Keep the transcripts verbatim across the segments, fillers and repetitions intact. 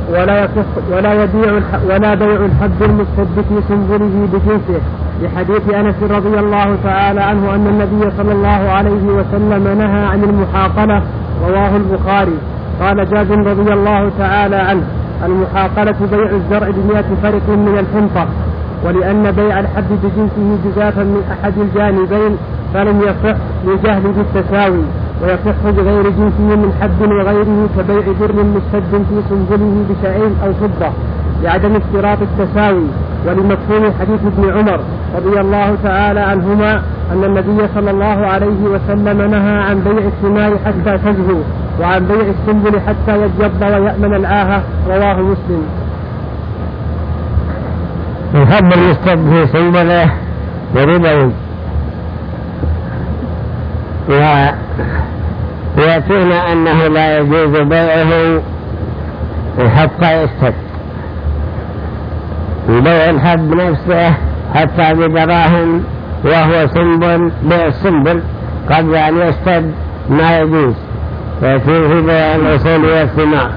ولا يصح ولا يبيع ولا بيع الحب المستد في سنبله بجنسه، لحديث أنس رضي الله تعالى عنه أن النبي صلى الله عليه وسلم نهى عن المحاقلة، رواه البخاري. قال جابر رضي الله تعالى عنه: المحاقلة بيع الزرع بمئة فرق من الحنطة، ولأن بيع الحب بجنسه جزافا من أحد الجانبين فلم يصح لجهل بالتساوي، ويصح بغير جنسه من حب وغيره كبيع بر مستد في سنبله بشعير أو فضة لعدم اشتراط التساوي. ولمفهوم حديث ابن عمر رضي الله تعالى عنهما أن النبي صلى الله عليه وسلم نهى عن بيع الثمار حتى تزهو، وعن بيع السنبل حتى يجب ويأمن العاهة، رواه مسلم. الحب المستد في سنبله وربوي، ويأتينا أنه لا يجوز بيعه حتى يستد، بيع الحب نفسه حتى بدراهم وهو سنبل. بيع السنبل قبل أن يستد ما يجوز، وفيه في بيع الأصول والثمار.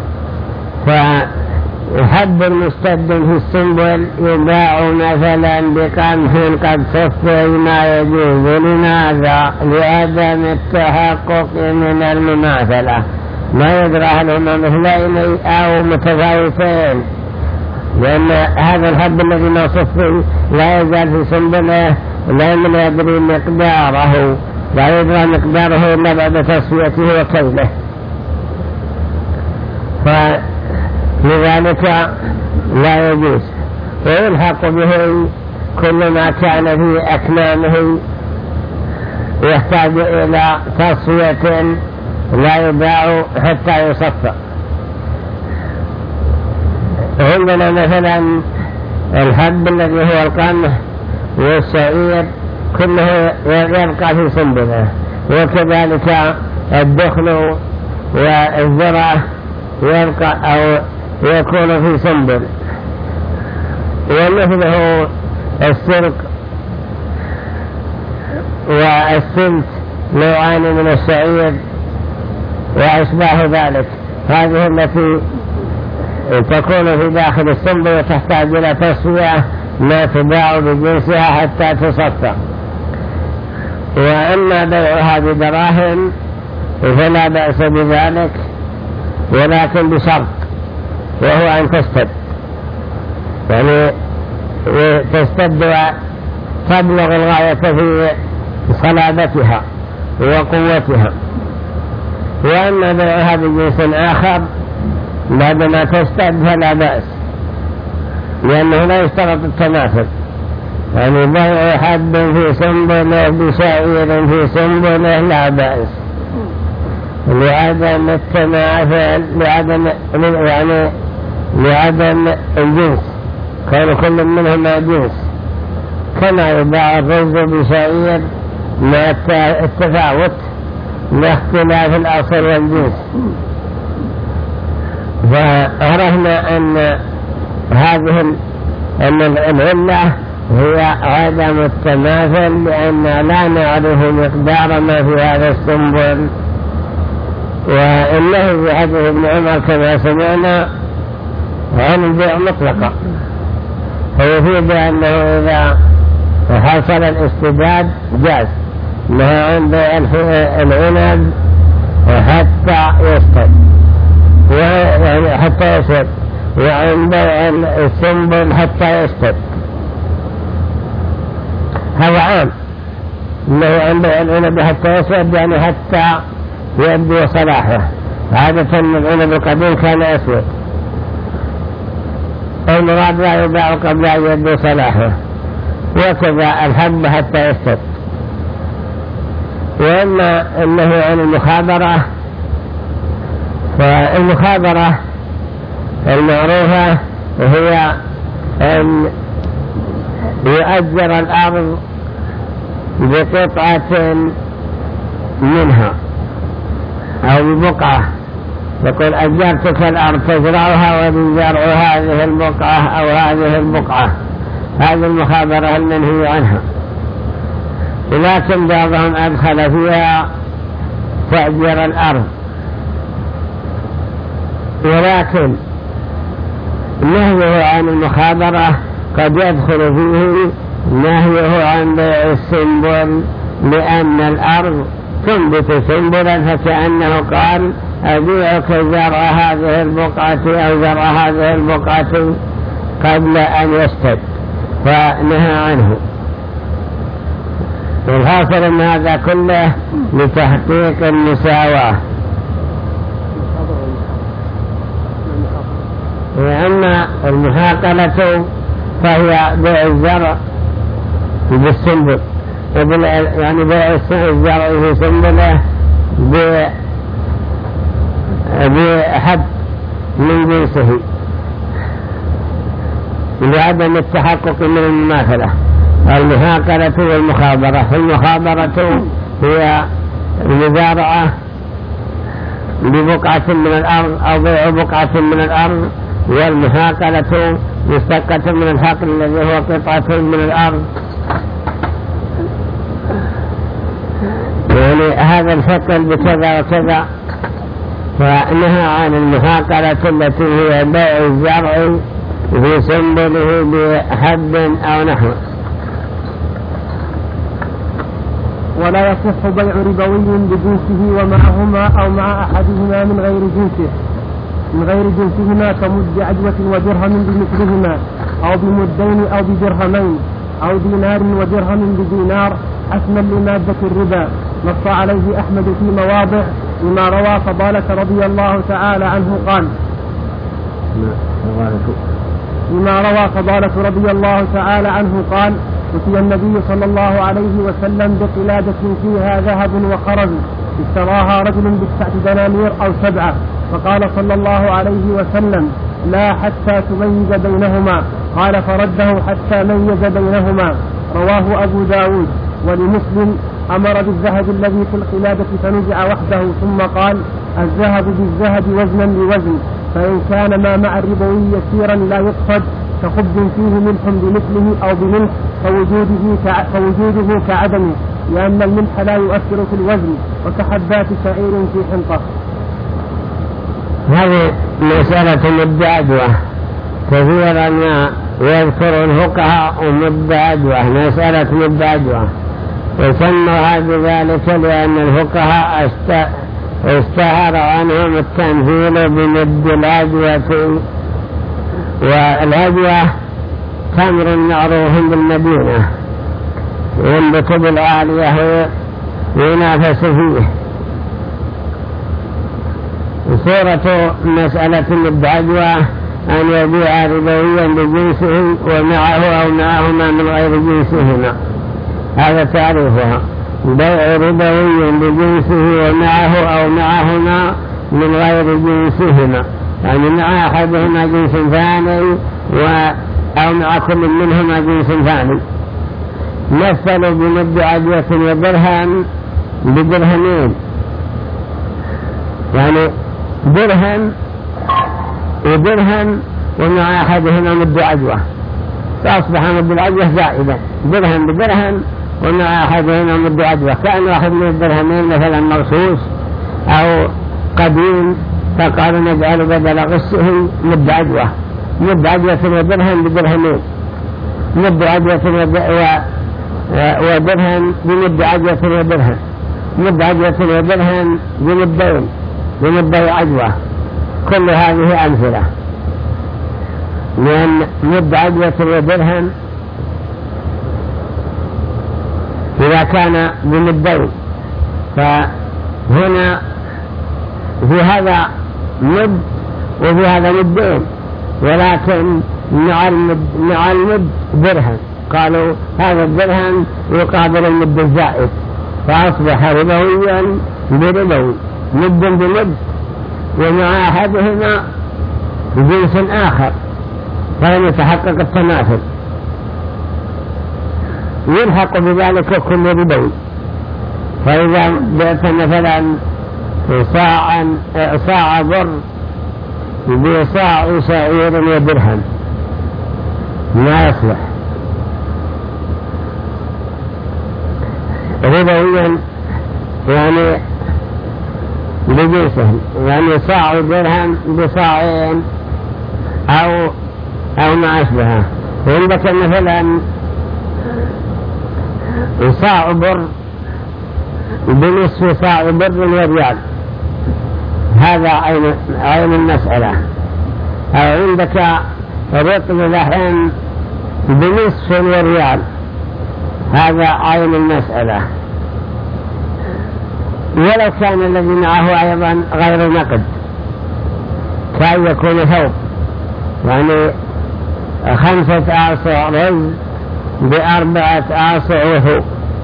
فحب المستد في السنبل يباع مثلا بقمح قد صفي ما يجوز. لماذا؟ لعدم التحقق من المماثلة، ما يدرى هل هما مثلين أو متفاوتين، لأن هذا الحب الذي ما صفي لا يزال في سنبله، لأن لا يدري مقداره، لا يدرى مقداره إلا بعد تصفيته وكيله، فلذلك لا يجوز. ويلحق به كل ما كان في أكمامه يحتاج إلى تصفية لا يباع حتى يصفى. عندنا مثلا الحب الذي هو القمح والشعير كله يبقى في سنبله، وكذلك الدخل والزرع يبقى أو يكون في سنبل، ومثله السرق والسمت نوعان من الشعير وأشباه ذلك. هذه التي تكون في داخل السنبل وتحتاج إلى تصفية ما تباع بجنسها حتى تصفى. وأما بيعها بدراهم فلا بأس بذلك، ولكن بشرط، وهو أن تستد، يعني تستد وتبلغ الغاية في صلابتها وقوتها. وأما بيعها بجنس آخر بعدما تستد فلا بأس، لأنه لا يشترط التماثل، يعني بيع حب في سنبله بشعير في سنبله لا بأس، لعدم التماثل، لعدم يعني لعدم الجنس، كان كل منهما جنس، كما يباع الرز بشعير مع التفاوت مع اختلاف الأصل والجنس. فعرفنا أن هذه أن العلة هي عدم التماثل، لأن لا نعرف مقدار ما في هذا السنبل. وإنه في حديث ابن عمر كما سمعنا عن البيع مطلقا، فيفيد أنه إذا حصل الاستبداد جاز، نهى عن بيع العنب حتى يستد حتى يسد، وعن بيع السنبل حتى يستد. هذا عام، انه عن بيع العنب حتى يسد، يعني حتى يبدو صلاحه. عادة العنب القديم كان أسود، المراد لا يباع قبل أن يبدو صلاحه، وكذا الحب حتى يستد. وإما أنه عن المخابرة، فالمخابرة المعروفة هي أن يؤجر الأرض بقطعة منها أو ببقعة، يقول أجرتك الأرض تزرعها وتزرع هذه البقعة أو هذه البقعة. هذه المخابرة المنهي عنها، لكن بعضهم أدخل فيها تأجر الأرض، ولكن نهيه عن المخابرة قد يدخل فيه نهيه عن بيع السنبل، لأن الأرض تنبت سنبلا، فكأنه قال أبيعك زرع هذه البقعة أو زرع هذه البقعة قبل أن يشتد، فنهى عنه. والحاصل أن هذا كله لتحقيق المساواة. وأما المحاقلة فهي بيع الزرع بالسنبل، يعني بيع الزرع في سنبله بحب من جنسه لعدم التحقق من المماثلة. المحاقلة والمخابرة، المخابرة هي المزارعة ببقعة من الأرض أو بيع بقعة من الأرض، والمحاقلة مشتقة من الحقل الذي هو قطعة من الأرض. يعني هذا الحقل بكذا وكذا، فنهى عن المحاقلة التي هي بيع الزرع في سنبله بحب أو نحو. ولا يصح بيع ربوي بجنسه ومعهما أو مع أحدهما من غير جنسه من غير جنسهما كمد عجوة ودرهم بمثلهما، أو بمدين أو بدرهمين، أو دينار ودرهم بدينار، حسما لمادة الربا. نص عليه أحمد في مواضع لما روى فضالة رضي الله تعالى عنه قال لما روى فضالة رضي الله تعالى عنه قال أتي النبي صلى الله عليه وسلم بقلادة فيها ذهب وخرز اشتراها رجل بتسعة دنانير أو سبعة، فقال صلى الله عليه وسلم لا حتى تميز بينهما، قال فرده حتى ميز بينهما. رواه أبو داود. ولمسلم أمر بالذهب الذي في القلادة فنزع وحده، ثم قال الذهب بالذهب وزنا بوزن، فإن كان ما مع الربوي يسيرا لا يقصد كخبز فيه ملح بمثله أو بملح فوجوده, كع... فوجوده كعدمه، لأن الملح لا يؤثر في الوزن، وكحبات شعير في حنطة. هذه مسألة مد عدوة كثيرا ما يذكر الفقهاء مد عدوة، مسألة مد عدوة، وسموها بذلك لأن الفقهاء اشتهر عنهم التمثيل بمد العدوة. والعدوة تمر معروف بالمدينة ينبت بالعالية وينافس فيه. صورة مسألة مد عدوة أن يبيع ربويا بجنسه ومعه أو معهما من غير جنسهما، هذا تعريفها، بيع ربوي بجنسه ومعه أو معهما من غير جنسهما، يعني مع أحدهما جنس ثاني و أو مع كل منهما جنس ثاني. مثلوا بمد عدوة ودرهم بدرهمين، يعني درهم ودرهم ومع أحدهما مد عدوة، فأصبح مد العدوة زائدا، درهم بدرهم ومع أحدهما مد عدوة، كأن واحد من الدرهمين مثلا مرصوص أو قديم، فقالوا نجعل بدل غشه مد عدوة، مد عدوة ودرهم بدرهمين، مد عدوة ودرهم بمد عدوة ودرهم، مد عدوة ودرهم بمدين بمدي عدوة. كل هذه أمثلة، لأن مد عدوة ودرهم إذا كان بمدين، فهنا في هذا مد وفي هذا مدين، ولكن مع المد, مع المد درهم، قالوا هذا الدرهم يقابل المد الزائد، فأصبح ربويا بربوي، مد بمد، ومع أحدهما جنس آخر، فلم يتحقق التماثل، يلحق بذلك كل ربوي. فإذا بأت مثلا صاعا صاع بر بصاع شعير ودرهم لا يصلح ربويا، يعني بجنسه، يعني صاع درهم بصاعين أو أو ما أشبهه. عندك مثلا صاع بر بنصف صاع بر وريال، هذا عين, عين المسألة. أو عندك رطل لحم بنصف وريال، هذا عين المسألة. ولو كان الذي معه أيضا غير نقد كان يكون ثوب، يعني خمسة آصع رز بأربعة آصع وثوب،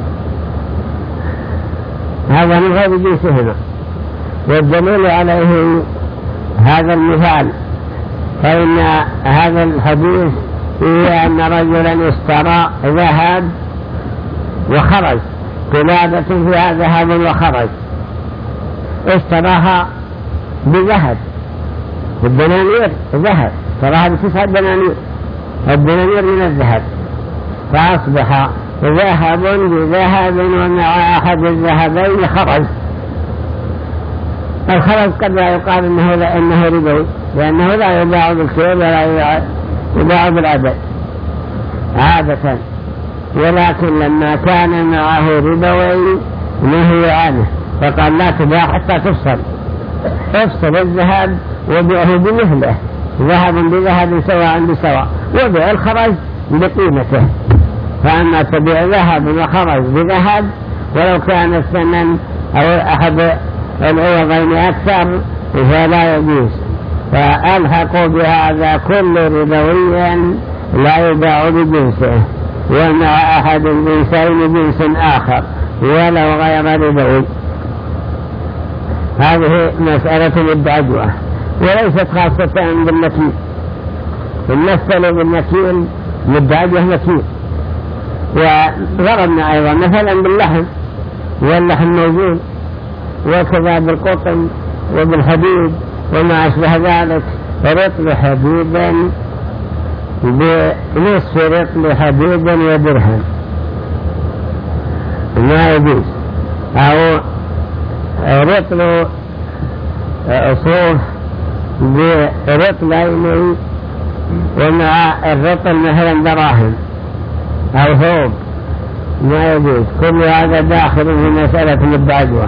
هذا من غير جنسهما. والدليل عليه هذا المثال، فإن هذا الحديث هي أن رجلا اشترى ذهب وخرج، قلادة فيها ذهب وخرج، اشتراها بذهب، الدنانير ذهب، اشتراها بتسعة دنانير، الدنانير من الذهب، فأصبح ذهب بذهب ومع أحد الذهبين خرج. الخرج قد لا يقال إنه, إنه ربوي، لأنه لا يباع بالكيل ولا يباع بالعدد عادة، ولكن لما كان معه ربوي نهي عنه، فقال لا تباع حتى تفصل، افصل الذهب وبيعه بمثله، ذهب بذهب سواء بسواء، وبيع الخرج بقيمته. فأما تبيع ذهب وخرج بذهب ولو كان الثمن أو أحد العوضين أكثر فلا يجوز. فألحقوا بهذا كل ربويا لا يباع بجنسه، ومع أحد الجنسين جنس آخر ولو غير ربوي. هذه مسألة الدعوة، وليست خاصة بالمكيل. المثل بالمكيل للدعوة مكيل. وضربنا أيضا مثلا باللحم، واللحم موجود، وكذا بالقطن وبالحديد وما أشبه ذلك. رطل حديد بنصف رطل حديد ودرهم ما يجوز، أو رطل صوف برطلين ومع الرطل مثلا دراهم أو ثوب ما يجوز. كل هذا داخل في مسألة الدعوة.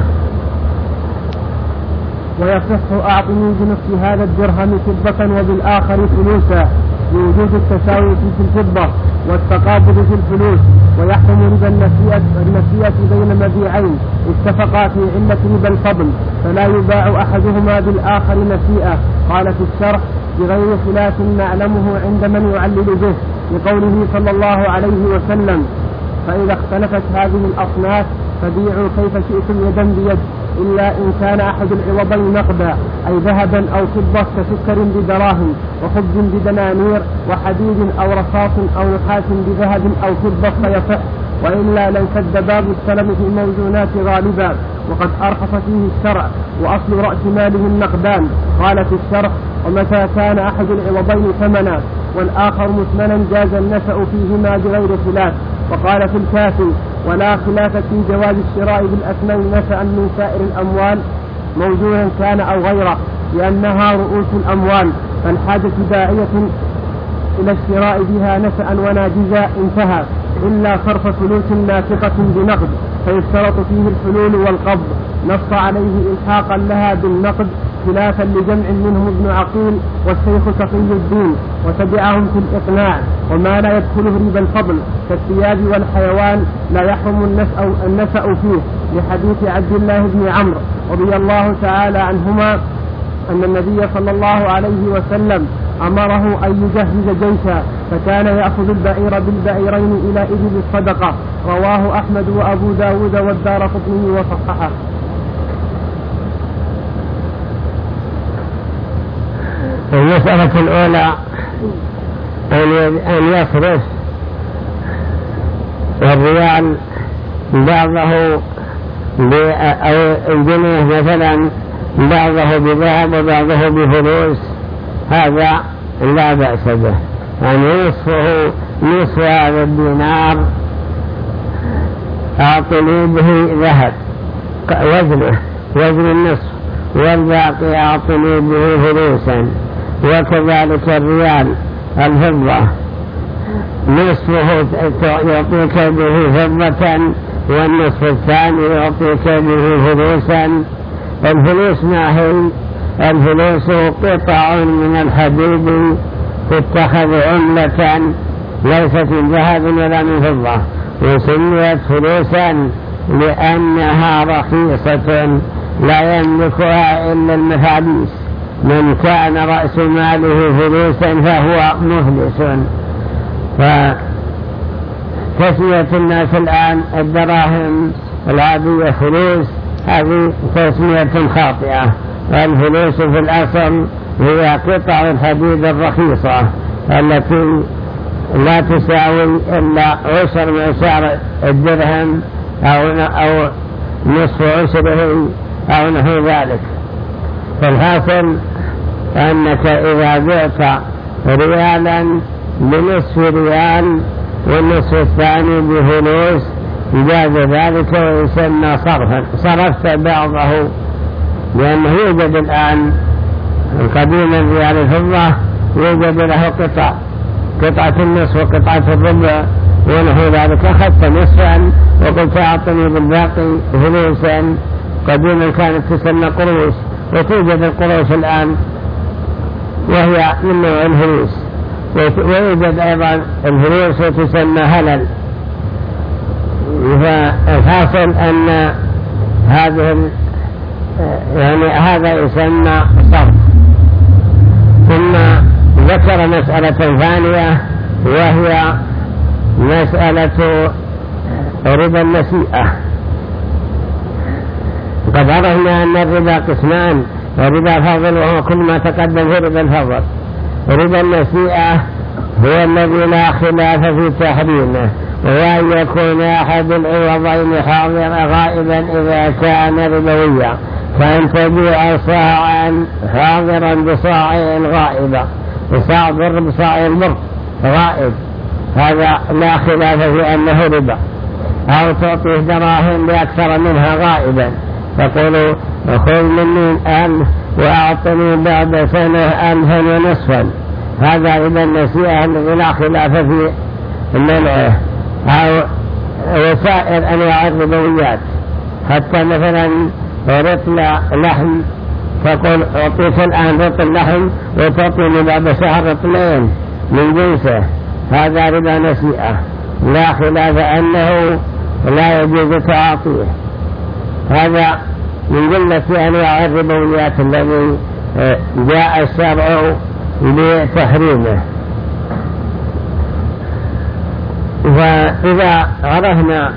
ويصح أعطني بنصف هذا الدرهم فضة وبالآخر فلوسا، لوجود التساوي في الفضة والتقابض في الفلوس. ويحكم ربا النسيئة, النسيئة بين مبيعين اتفقا في علة ربا الفضل، فلا يباع أحدهما بالآخر نسيئة. قال في الشرح بغير خلاف نعلمه عند من يعلل به، لقوله صلى الله عليه وسلم: فإذا اختلفت هذه الأصناف فبيعوا كيف شئتم يدا بيد، إلا إن كان أحد العوضين نقدا، أي ذهبا أو فضة كسكر بدراهم وخبز بدنانير وحديد أو رصاص أو نحاس بذهب أو فضة فيصح، وإلا لانسد باب السلم في الموزونات غالبا، وقد أرخص فيه الشرع، وأصل رأس ماله النقدان. قال في الشرح: ومتى كان أحد العوضين ثمنا والآخر مثمنا جاز النسأ فيهما بغير خلاف. وقال في الكافي: ولا خلاف في جواز الشراء بالأثمن نسأ من سائر الأموال موزونا كان أو غيره، لأنها رؤوس الأموال، فالحاجة داعية إلى الشراء بها نسأ وناجزا انتهى، إلا صرف فلوس نافقة بنقد فيشترط فيه الحلول والقبض، نص عليه إلحاقا لها بالنقد، خلافا لجمع منهم ابن عقيل والشيخ تقي الدين، وتبعهم في الإقناع. وما لا يدخله ربا الفضل كالثياب والحيوان لا يحرم النسأ, النسأ فيه، لحديث عبد الله بن عمرو رضي الله تعالى عنهما أن النبي صلى الله عليه وسلم أمره أن يجهز جيشا، فكان يأخذ البعير بالبعيرين إلى إبل الصدقة. رواه أحمد وأبو داود والدارقطني وصححه. المسألة الأولى أن يصرف الريال بعضه أو الجنيه مثلا بعضه بذهب وبعضه بفلوس، هذا لا بأس به. يعني نصفه نصف هذا الدينار أعطني به ذهب وزنه وزن النصف، والباقي أعطني به فلوسا. وكذلك الريال الفضة نصفه يعطيك به فضة والنصف الثاني يعطيك به فلوسا. الفلوس ما هي؟ الفلوس قطع من الحديد تتخذ عملة ليست من ذهب ولا من فضة، وسميت فلوسا لأنها رخيصة لا يملكها إلا المفاليس. من كان رأس ماله فلوسا فهو مفلس. فتسمية الناس الآن الدراهم العادية فلوس هذه تسمية خاطئة. الفلوس في الأصل هي قطع الحديد الرخيصة التي لا تساوي إلا عشر معشار الدرهم أو, أو نصف عشره أو نحو ذلك. فالحاصل أنك إذا بعت ريالا بنصف ريال والنصف الثاني بفلوس جاز ذلك ويسمى صرفا. صرفت بعضه، لأنه يوجد الآن قديما ريال الفضة يوجد له قطع، قطعة النصف وقطعة الربع ونحو ذلك. أخذت نصفا وقلت أعطني بالباقي فلوسا. قديما كانت تسمى قروش، وتوجد القروش الآن وهي من نوع الفلوس، ويوجد أيضا الفلوس وتسمى هلل. فالحاصل أن هذه يعني هذا يسمى صرف. ثم ذكر مسألة ثانية وهي مسألة ربا النسيئة. قد عرفنا أن الربا قسمان: ربا فضل وهو كل ما تقدم في ربا الفضل. ربا النسيئة هو الذي لا خلاف في تحريمه، وهو أن يكون أحد العوضين حاضرا غائبا إذا كان ربويا، فأن تبيع صاعا حاضرا بصاع غائبا، بصاع بر بصاع البر غائب، هذا لا خلاف في أنه ربا. أو تعطيه دراهم بأكثر منها غائبا، تقول خذ مني الآن وأعطني بعد سنة ألفا ونصفا، هذا ربا النسيئة الذي لا خلاف في منعه. أو وسائر أنواع الربويات، حتى مثلا رطل لحم، تقول أعطيك الآن رطل لحم وتعطيني بعد شهر رطلين من جنسه، هذا ربا نسيئة لا خلاف أنه لا يجوز تعاطيه. هذا من جملة أنواع الربويات الذي جاء الشرع لتحريمه. فإذا عرفنا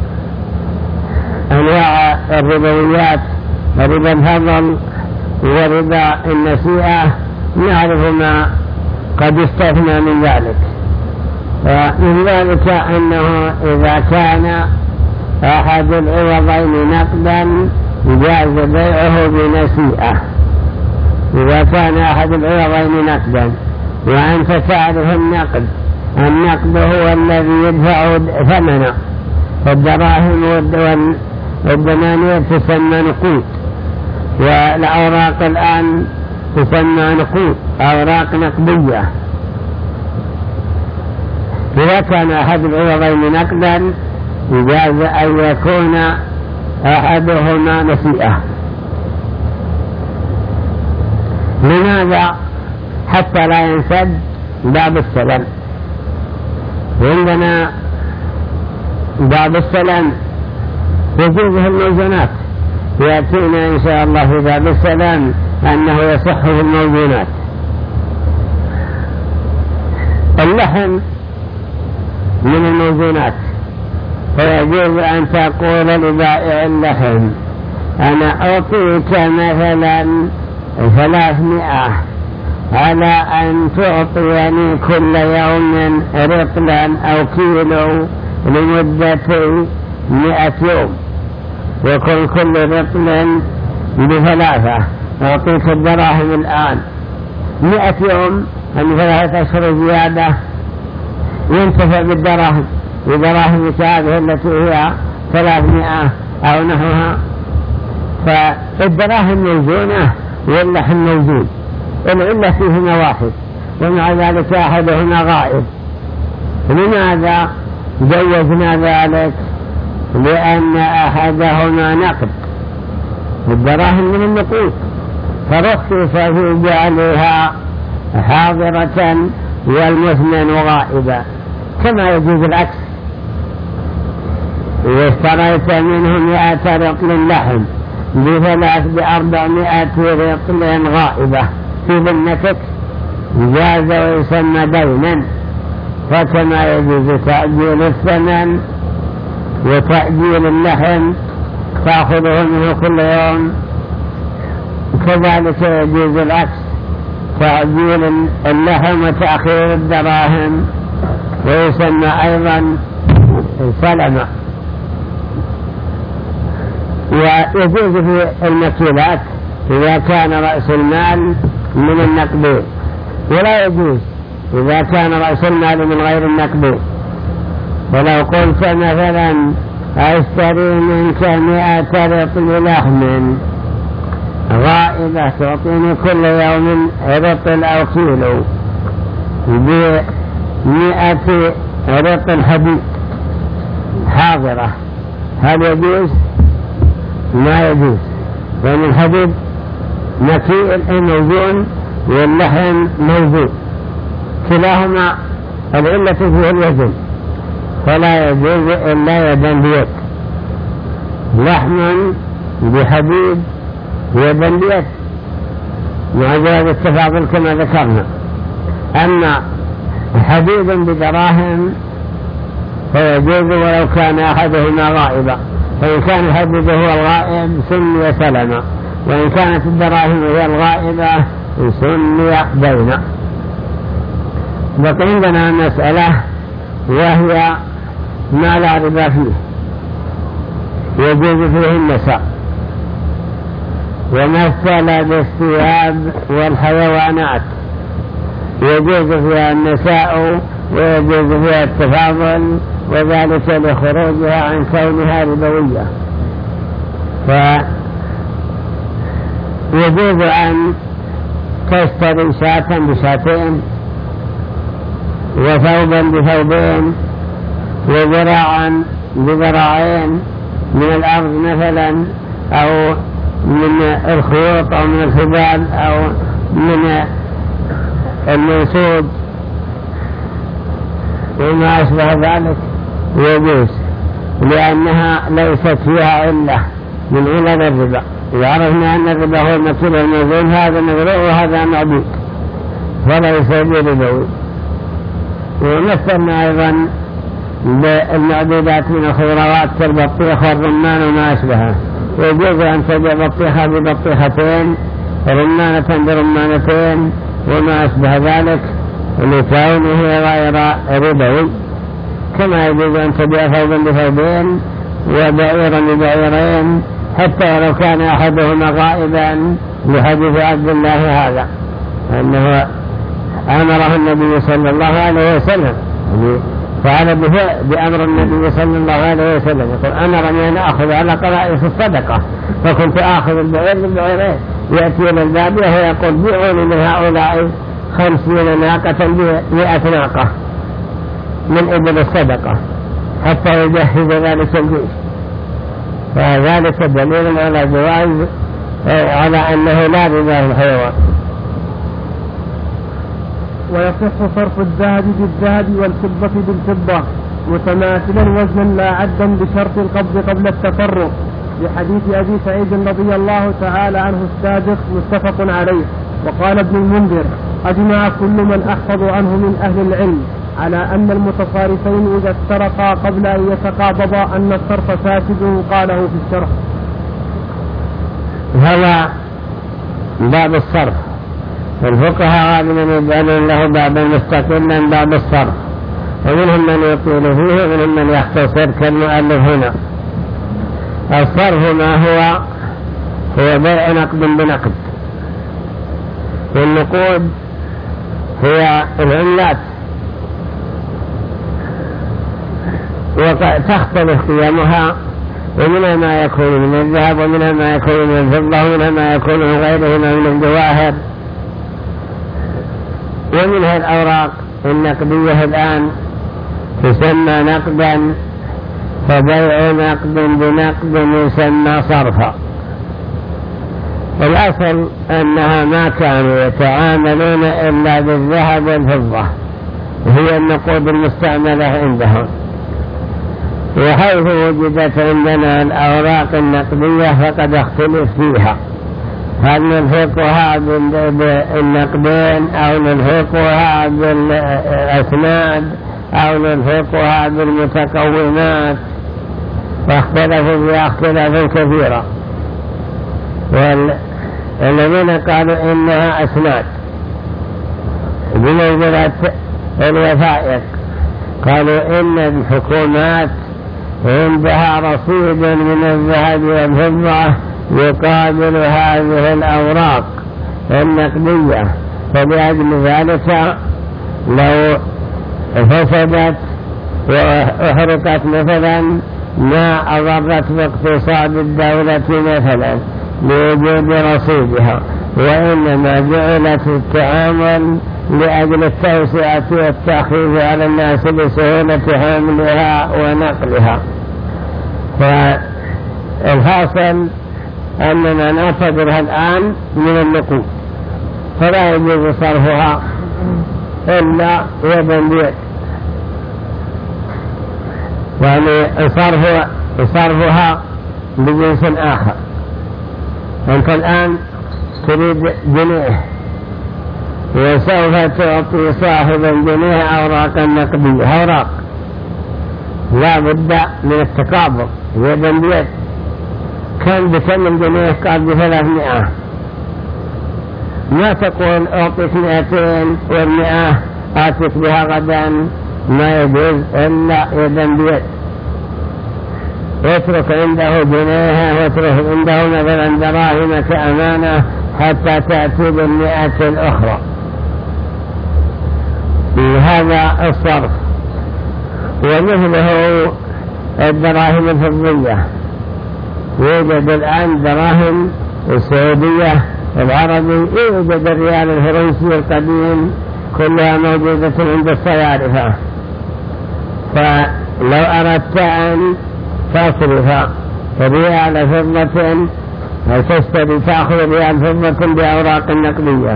أنواع الربويات، ربا الفضل وربا النسيئة، نعرف ما قد استثنى من ذلك. ومن ذلك أنه إذا كان أحد العوضين نقدا جاز بيعه بنسيئة. إذا كان أحد العوضين نقدا، وأنت تعرف النقد، النقد هو الذي يدفع ثمنه، فالدراهم والدنانير تسمى نقود، والأوراق الآن تسمى نقود، أوراق نقدية. إذا كان أحد العوضين نقدا جاز أن يكون أحدهما نسيئة. لماذا؟ حتى لا ينسد باب السلم. عندنا باب السلم يجوزه الموزونات، يأتينا إن شاء الله في باب السلام أنه يصح في الموزونات. اللحم من الموزونات، فيجوز أن تقول لبائع اللحم أنا أعطيك مثلا ثلاثمائة على أن تعطيني كل يوم رطلا أو كيلو لمدة مئة يوم، وكل كل رطل بثلاثة، أعطيك الدراهم الآن مئة يوم، أن ثلاثة أشهر زيادة ينتفع بالدراهم، بدراهم هذه التي هي ثلاثمائة أو نحوها. فالدراهم موزونة واللحم موزون، العلة فيهما واحد، ومع ذلك أحدهما غائب. لماذا جوزنا ذلك؟ لأن أحدهما نقد، الدراهم من النقود، فرخص في جعلها حاضرة والمثمن غائبا، كما يجوز العكس. إذا اشتريت منه مئة رطل لحم بثلاث بأربعمائة رطل غائبة في ذمتك جاز ويسمى دينا، فكما يجوز تأجيل الثمن وتأجيل اللحم تأخذه منه كل يوم، كذلك يجوز العكس، تأجيل اللحم وتأخير الدراهم ويسمى أيضا سلمة. ويجوز في المكيلات إذا كان رأس المال من النقدين، ولا يجوز إذا كان رأس المال من غير النقدين. ولو قلت مثلا أشتري منك مئة رطل لحم غائبة تعطيني كل يوم رطل أو كيلو بمئة رطل حديد حاضرة، هل يجوز؟ ما يجوز، لأن الحديد مكيل موزون واللحم موزون، كلاهما العلة فيه الوزن، فلا يجوز إلا يدا بيد، لحم بحديد يدا بيد مع جواز التفاضل كما ذكرنا. أما حديد بدراهم فيجوز ولو كان أحدهما غائبا، فإن كان الحديد هو الغائب سمي سلما، وإن كانت الدراهم هي الغائبة سمي دينا. بقي عندنا مسألة وهي ما لا ربا فيه، يجوز فيه النساء، ومثل بالثياب والحيوانات يجوز فيها النساء ويجوز فيها التفاضل، وذلك لخروجها عن كونها ربوية. فيجوز أن تشتري شاة بشاتين وثوبا بثوبين وذراعا بذراعين من الأرض مثلا، أو من الخيوط أو من الخبال أو من المنسوج وما أشبه ذلك، يجوز، لأنها ليست فيها علة من علل الربا. إذا عرفنا أن الربا هو المكيل والموزون، هذا مغروء وهذا معدود وليس بربوي. ومثلنا أيضا بالمعدودات من الخضروات كالبطيخ والرمان وما أشبهه، يجوز أن تبيع بطيخة ببطيختين، رمانة برمانتين وما أشبه ذلك لكونه غير ربوي، كما يجوز أن تبيع ثوبا بثوبين وبعيرا ببعيرين، حتى ولو كان أحدهما غائبا، لحديث عبد الله هذا أنه أمره النبي صلى الله عليه وسلم، فعل بأمر النبي صلى الله عليه وسلم، يقول أمرني أن أخذ على قرائص الصدقة، فكنت آخذ البعير بالبعيرين، يأتي إلى الباب وهو يقول بيعوني من هؤلاء خمسين ناقة بمئة ناقة من إبل الصدقة حتى يجهز ذلك الجيش. فذلك دليل على جواز، على أنه لا ربا في الحيوان. ويصح صرف الذهب بالذهب والفضة بالفضة متماثلا وزنا لا عدا بشرط القبض قبل التفرق، لحديث أبي سعيد رضي الله تعالى عنه السابق متفق عليه. وقال ابن المنذر: أجمع كل من أحفظ عنه من أهل العلم على أن المتصارفين إذا افترقا قبل أن يتقابضا أن الصرف فاسد، قاله في الشرح. هذا باب الصرف، الفقهاء غالبا يجعلون له بابا مستقلا، باب الصرف، ومنهم من يطيل فيه ومنهم من يختصر كالمؤلف هنا. الصرف ما هو؟ هو بيع نقد بنقد، والنقود هي العملات، وتختلف قيمها، ومنها ما يكون من الذهب ومنها ما يكون من الفضة ومنها ما يكون من غيرهما من الجواهر. ومنها الأوراق النقدية الآن تسمى نقدا، فبيع نقد بنقد يسمى صرفا. الأصل أنها ما كانوا يتعاملون إلا بالذهب والفضة، هي النقود المستعملة عندهم. وحيث وجدت عندنا الأوراق النقدية فقد اختلف فيها، هل نلحقها بالنقدين أو نلحقها بالأسناد أو نلحقها بالمتقومات، فاختلفوا فيها اختلافا كثيرا. والذين قالوا إنها أسناد بمنزلة الوثائق، قالوا إن الحكومات عندها رصيد من الذهب والفضة يقابل هذه الأوراق النقدية، فلأجل ذلك لو فسدت وأحرقت مثلا ما أضرت باقتصاد الدولة مثلا لوجود رصيدها، وإنما جعلت التعامل لأجل التوسعة والتأخير على الناس بسهولة حملها ونقلها. فالحاصل أننا نعتبرها الآن من النقود، فلا يجوز صرفها إلا يدا بيد، يعني صرف صرفها بجنس آخر. أنت الآن تريد جنيه وسوف تعطي صاحب الجنيه أوراقا نقدية، أوراق لا بد من التقابض يدا بيد. كان بكم الجنيه؟ قال بثلاثمائة. ما تقول أعطيك مئتين والمئة آتيك بها غدا، ما يجوز إلا يدا بيد. يترك عنده جنيه ويترك عنده مثلا دراهم كأمانة حتى تأتي بالمئة الأخرى. هذا الصرف. ومثله الدراهم الفضية، يوجد الآن دراهم السعودية العربي، يوجد الريال الفرنسي القديم، كلها موجودة عند الصيارفة. فلو أردت أن تصرف ريال فضة أو تشتري تأخذ ريال فضة بأوراق نقدية،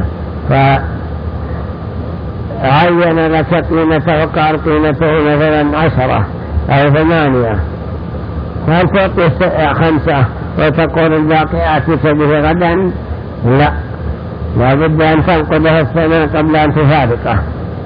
فعين لك قيمته وقال قيمته مثلا عشرة أو ثمانية، فهل تعطي خمسة وتقول الباقي آتيك به غدا؟ لا، لا بد أن تنقضها الثمن قبل أن تفارقه.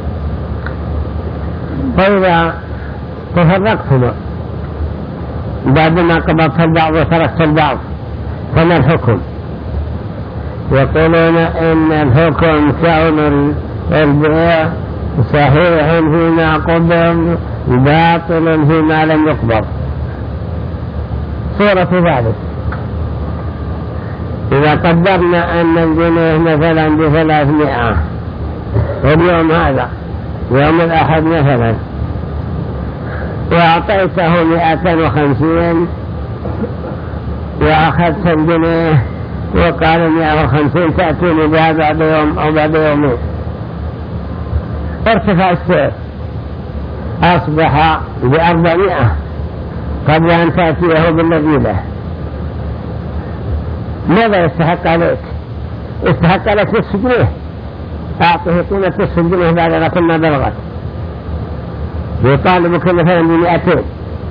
فإذا تفرقتما بعدما قبضت البعض وتركت البعض فما الحكم؟ يقولون إن الحكم كون البيع صحيح فيما قبض باطل فيما لم يقبض. صورة ذلك إذا قدرنا أن الجنيه مثلا بثلاثمائة واليوم هذا يوم الأحد مثلا، وأعطيته مئة وخمسين وأخذت الجنيه وقال مئة وخمسين تأتيني بها بعد يوم أو بعد يومين، ارتفع السعر أصبح بأربعمائة قبل أن تأتيه بالذي له، ماذا يستحق عليك؟ يستحق عليك نصف جنيه، أعطه قيمة نصف جنيه بعد ما كنا بلغت، يطالبك مثلا بمئتين،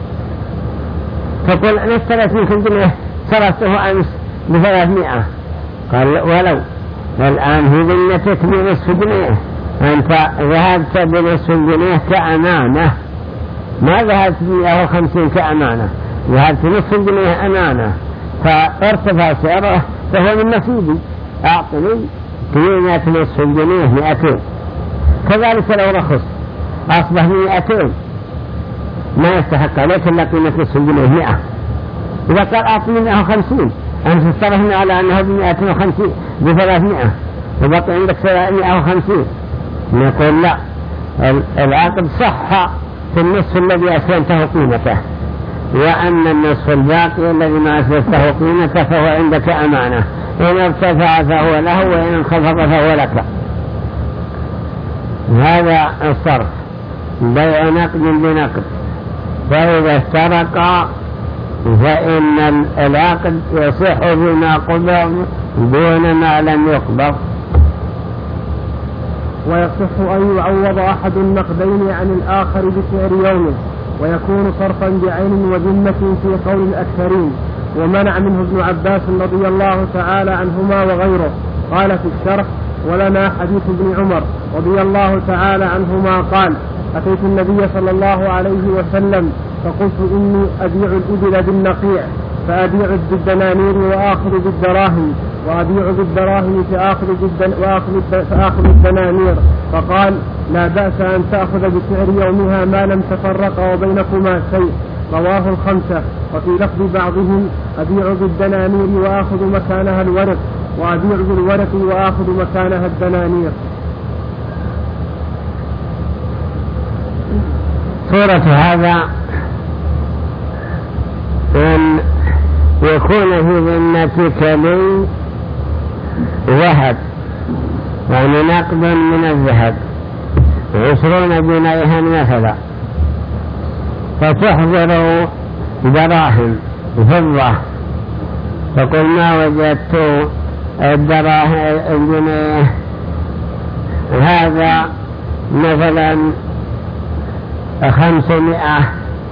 تقول أنا اشتريت منك الجنيه صرفته أمس بثلاثمائة، قال ولو الآن هي ذمتك بنصف جنيه، أنت ذهبت بنصف جنيه كأمانة، ما ذهبت بمئة وخمسين كأمانة، ذهبت نصف جنيه أمانة، فارتفع سعره فهو من نصيبي، أعطني قيمة نصف الجنيه مئتين. كذلك لو رخص أصبح مئتين ما يستحق عليك إلا قيمة نصف الجنيه مئة. إذا قال أعطني مئة وخمسين أنت استرهنا على أنه بمئة وخمسين بثلاثمائة وبقي عندك مئة وخمسين، نقول لا، العقد صح في النصف الذي أسلمته قيمته، وأن النصف الباقي الذي ما أسلمته قيمته فهو عندك أمانة، إن ارتفع فهو له وإن انخفض فهو لك. هذا الصرف بيع نقد بنقد، فإذا افترقا فإن العقد يصح بما قبض دون ما لم يقبض. ويصح أن يعوض أحد النقدين عن الآخر بسعر يومه، ويكون صرفا بعين وذمة في قول الأكثرين، ومنع منه ابن عباس رضي الله تعالى عنهما وغيره. قال في الشرح: ولنا حديث ابن عمر رضي الله تعالى عنهما قال: أتيت النبي صلى الله عليه وسلم فقلت إني أبيع الإبل بالنقيع، فأبيع بالدنانير وآخذ بالدراهم، وأبيع بالدراهم فآخذ الدنانير. فقال: لا بأس أن تأخذ بسعر يومها ما لم تفرق وبينكما شيء. رواه الخمسة. وفي لفظ بعضهم: أبيع بالدنانير وآخذ مكانها الورق، وأبيع بالورق وآخذ مكانها الدنانير. صورة هذا أن يكون في ذمتك لي ذهب، يعني نقد من الذهب عشرون جنيها مثلا، فتحضر دراهم فضة، فقل ما وجدت الدراهم الجنيه هذا مثلا خمسمائة،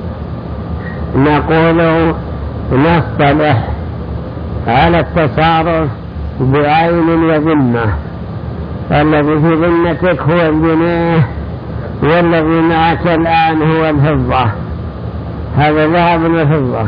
نقول نصطلح على التصارف بعين وذمة، الذي في ذمتك هو الجنيه والذي معك الآن هو الفضة، هذا ذهب وفضة،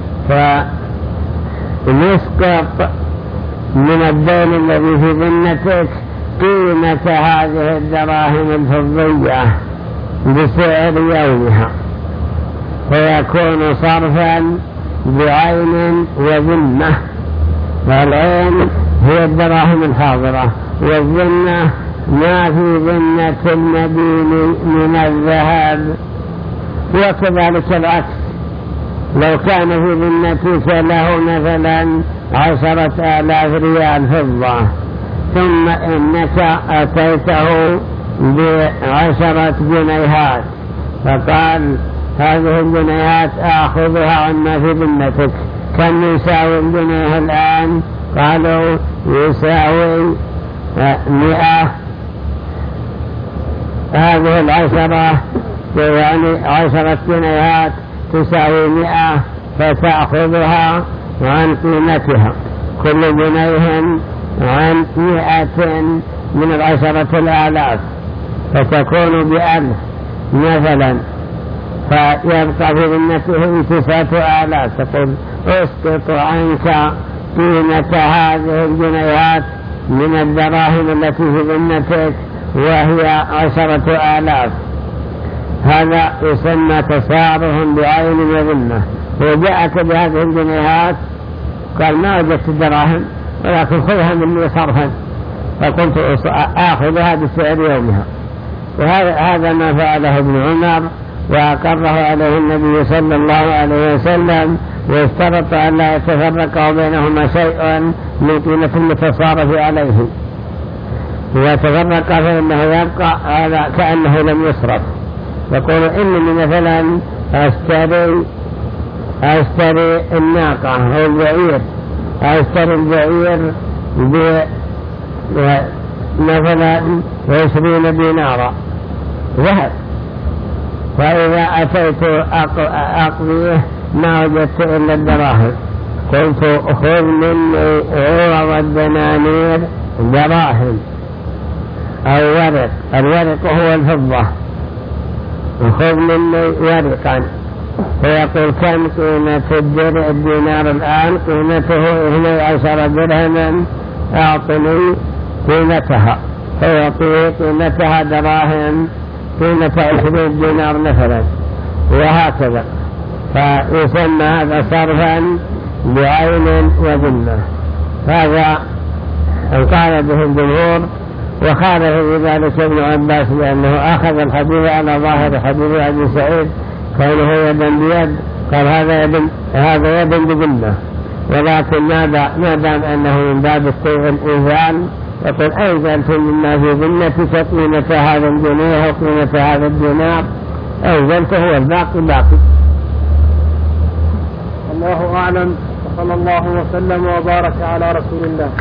فنسقط من الدين الذي في ذمتك قيمة هذه الدراهم الفضية بسعر يومها، فيكون صرفا بعين وذمة، والعين هي الدراهم الحاضرة، والذمة ما في ذمة المدين من الذهب. وكذلك العكس، لو كان في ذمتك له مثلا عشرة آلاف ريال فضة، ثم إنك أتيته بعشرة جنيهات، فقال: هذه الجنيهات آخذها عما في ذمتك، كم يساوي الجنيه الآن؟ قالوا يساوي مئة. هذه العشرة يعني عشرة جنيهات تساوي مئة، فتأخذها عن قيمتها، كل جنيه عن مئة من العشرة الآلاف، فتكون بألف مثلا، فيبقى في ذمته تسعة آلاف. تقول: اسقط عنك قيمة هذه الجنيهات من الدراهم التي في ذمتك وهي عشرة آلاف. هذا يسمى تصارف بعين وذمة. وجاءك بهذه الجنيهات، قال: ما وجدت الدراهم ولكن خذها مني صرفا، فقلت آخذها بسعر يومها. وهذا ما فعله ابن عمر، وأقره عليه النبي صلى الله عليه وسلم، واشترط أن لا يتفرق بينهما شيء من قيمة المتصارف عليه، وتفرق فإنه يبقى هذا كأنه لم يصرف. يقول: إنني مثلا أشتري أشتري الناقة أو البعير، أشتري البعير مثلا عشرين دينارا ذهب، فإذا أتيت أقضيه ما وجدت إلا الدراهم، قلت: أخذ مني عوض الدنانير دراهم أو ورق، الورق هو الفضة، أخذ مني ورقا. فيقول: كم قيمة الدينار الآن؟ قيمته اثني عشر درهما، أعطني قيمتها، فيعطيه قيمتها دراهم، قيمة عشرين دينار مثلا، وهكذا. فيسمى هذا صرفا بعين وذمة. هذا قال به الجمهور، وخالف في ذلك ابن عباس لأنه أخذ الحديث على ظاهر حديث أبي سعيد كونه يدا بيد، قال: هذا يد هذا يد بذمة، ولكن ما دام أنه من باب الإنزال يقول أنزلتم مما في ذمتك قيمة هذا الجنيه وقيمة هذا الدينار، أنزلته والباقي باقي. الله أعلم، وصلى الله وسلم وبارك على رسول الله.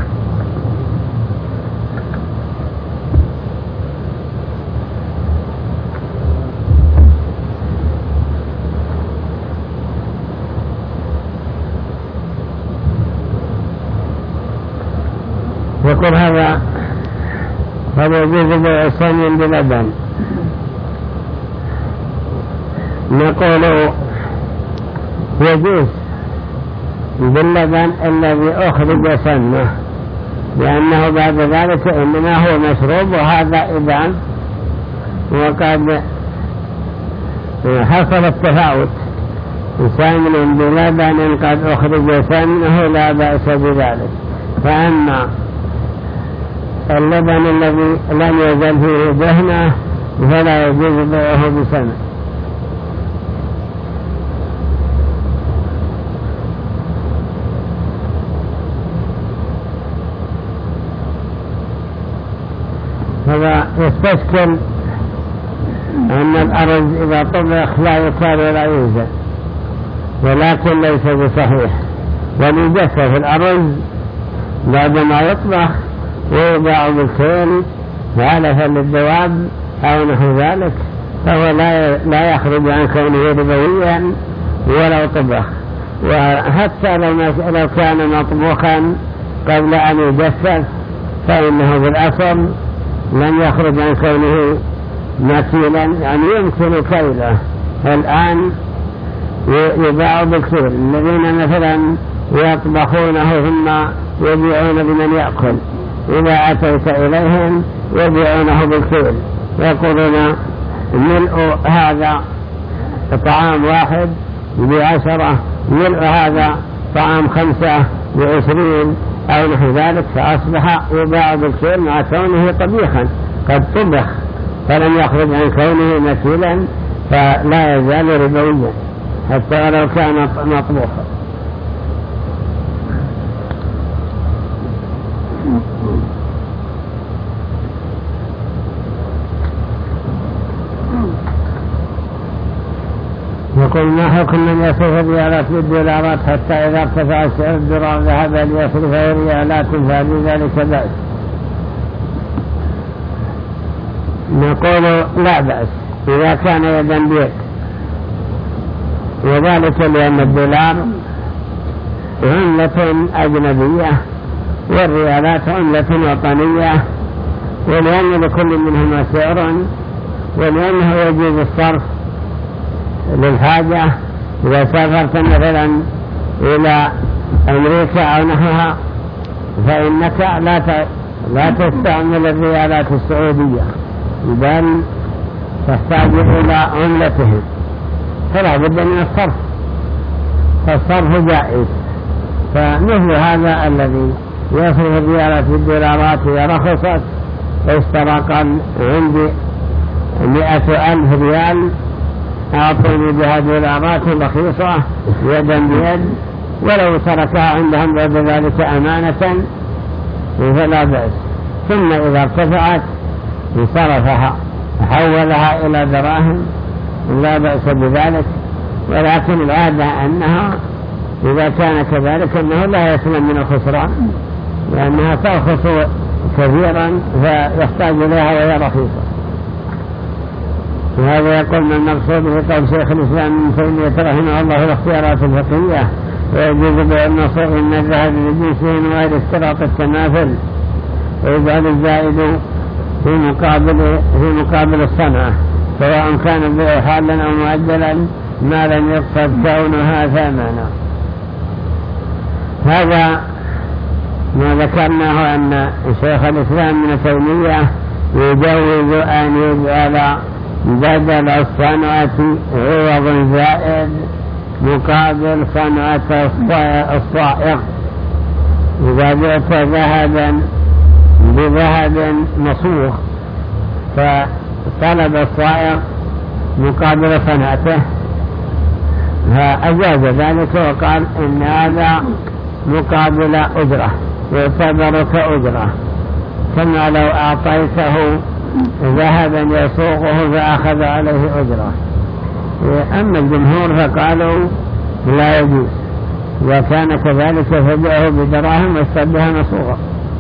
يقول هذا هذا يجوز بيع السمن بلبن. نقول يجوز باللبن الذي أخرج سمنه، لأنه بعد ذلك إنما هو مشروب، وهذا إذا وقد حصل التفاوت سمن بلبن قد أخرج سمنه لا بأس بذلك. فأما اللبن الذي لم يزل فيه دهنه فلا يجوز بيعه بسمن. هذا يستشكل أن الأرز إذا طبخ لا يكال ولا يوزن، ولكن ليس بصحيح، وليجفف الأرز بعدما يطبخ ويباع بالكيل علفا للدواب أو نحو ذلك، فهو لا لا يخرج عن كونه ربويا ولو طبخ. وحتى لو كان مطبوخا قبل أن يجفف فإنه بالأصل لم يخرج عن كونه مكيلا، يعني يمكن كيله. الآن يباع بالكيل، الذين مثلا يطبخونه ثم يبيعون بمن يأكل، إذا أتيت إليهم يبيعونه بالكيل، يقولون ملء هذا طعام واحد بعشرة، ملء هذا طعام خمسة بعشرين أو نحو ذلك، فأصبح يباع بالكيل مع كونه طبيخا قد طبخ فلم يخرج عن كونه مكيلا، فلا يزال ربويا حتى ولو كان مطبوخا. يقول ما حكم من يصرف الريالات بالدولارات حتى إذا ارتفع سعر الدولار ذهب ليصرف الريالات فهل ذلك بأس؟ نقول لا بأس إذا كان يدا بيد، وذلك لأن الدولار عملة أجنبية والريالات عملة وطنية، ولأن لكل منهما سعر، ولأنه يجوز الصرف للحاجة. إذا سافرت مثلا إلى أمريكا أو نحوها فإنك لا لا تستعمل الريالات السعودية، بل تحتاج إلى عملتهم، فلا بد من الصرف، فالصرف جائز. فمثل هذا الذي يصرف الريالات بالدولارات إذا رخصت اشترى قال عندي مئة ألف ريال أعطوني بها دولارات رخيصة يدا بيد، ولو تركها عندهم بعد ذلك أمانة فلا بأس. ثم إذا ارتفعت صرفها حولها إلى دراهم لا بأس بذلك، ولكن العادة أنها إذا كان كذلك أنه لا يسلم من الخسران، لأنها ترخص كثيرا فيحتاج إليها وهي رخيصة. وهذا يقول من المقصود في قول شيخ الإسلام ابن تيمية رحمه الله الاختيارات الفقهية، ويجوز بيع النصير من الذهب بجنسه من غير اشتراط التماثل، ويجعل الزائد في مقابل في مقابل الصنعة، سواء كان البيع حالا أو مؤجلا ما لم يقصد كونها ثمنا. هذا ما ذكرناه أن شيخ الإسلام ابن تيمية يجوز أن يجعل بدل الصنعة عوض زائد مقابل صنعة الصائغ. إذا بعت ذهبا بذهب مصوغ فطلب الصائغ مقابل صنعته فأجاز ذلك وقال إن هذا مقابل أجرة يعتبر كأجرة، كما لو أعطيته ذهبا يسوقه فأخذ عليه أجرة. أما الجمهور فقالوا لا يجوز، وكان كذلك فبيعه بدراهم واستبدها مصوغا.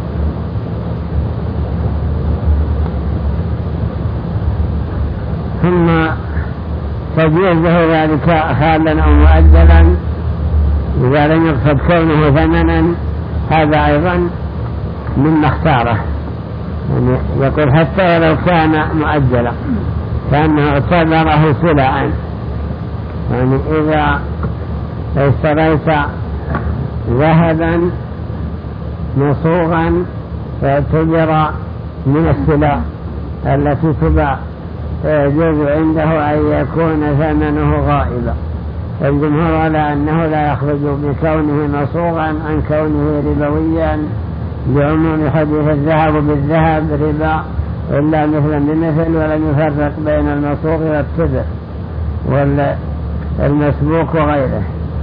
ثم تجوز له ذلك خالا أو مؤجلا إذا لم يقصد كونه ثمنا، هذا أيضا مما اختاره، يعني يقول حتى ولو كان مؤجلا كأنه اعتبره سلعا. يعني إذا اشتريت ذهبا مصوغا فاعتبر من السلع التي تباع، فيجوز عنده أن يكون ثمنه غائبا. الجمهور على أنه لا يخرج بكونه مصوغا عن كونه ربويا لعموم حديث الذهب بالذهب ربا إلا مثلا بمثل، ولم يفرق بين المصوغ والتبع والمسبوق وغيره.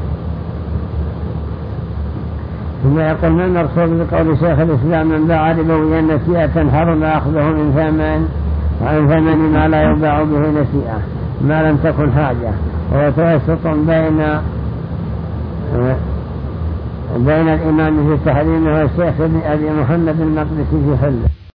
ثم يقول ما المقصود بقول شيخ الإسلام من باع ربويا نسيئة حرم أخذه من ثمن وعن ثمن ما لا يباع به نسيئة ما لم تكن حاجة، وهو توسط بين بين الإمام في تحريمه والشيخ أبي محمد المقدسي في حله.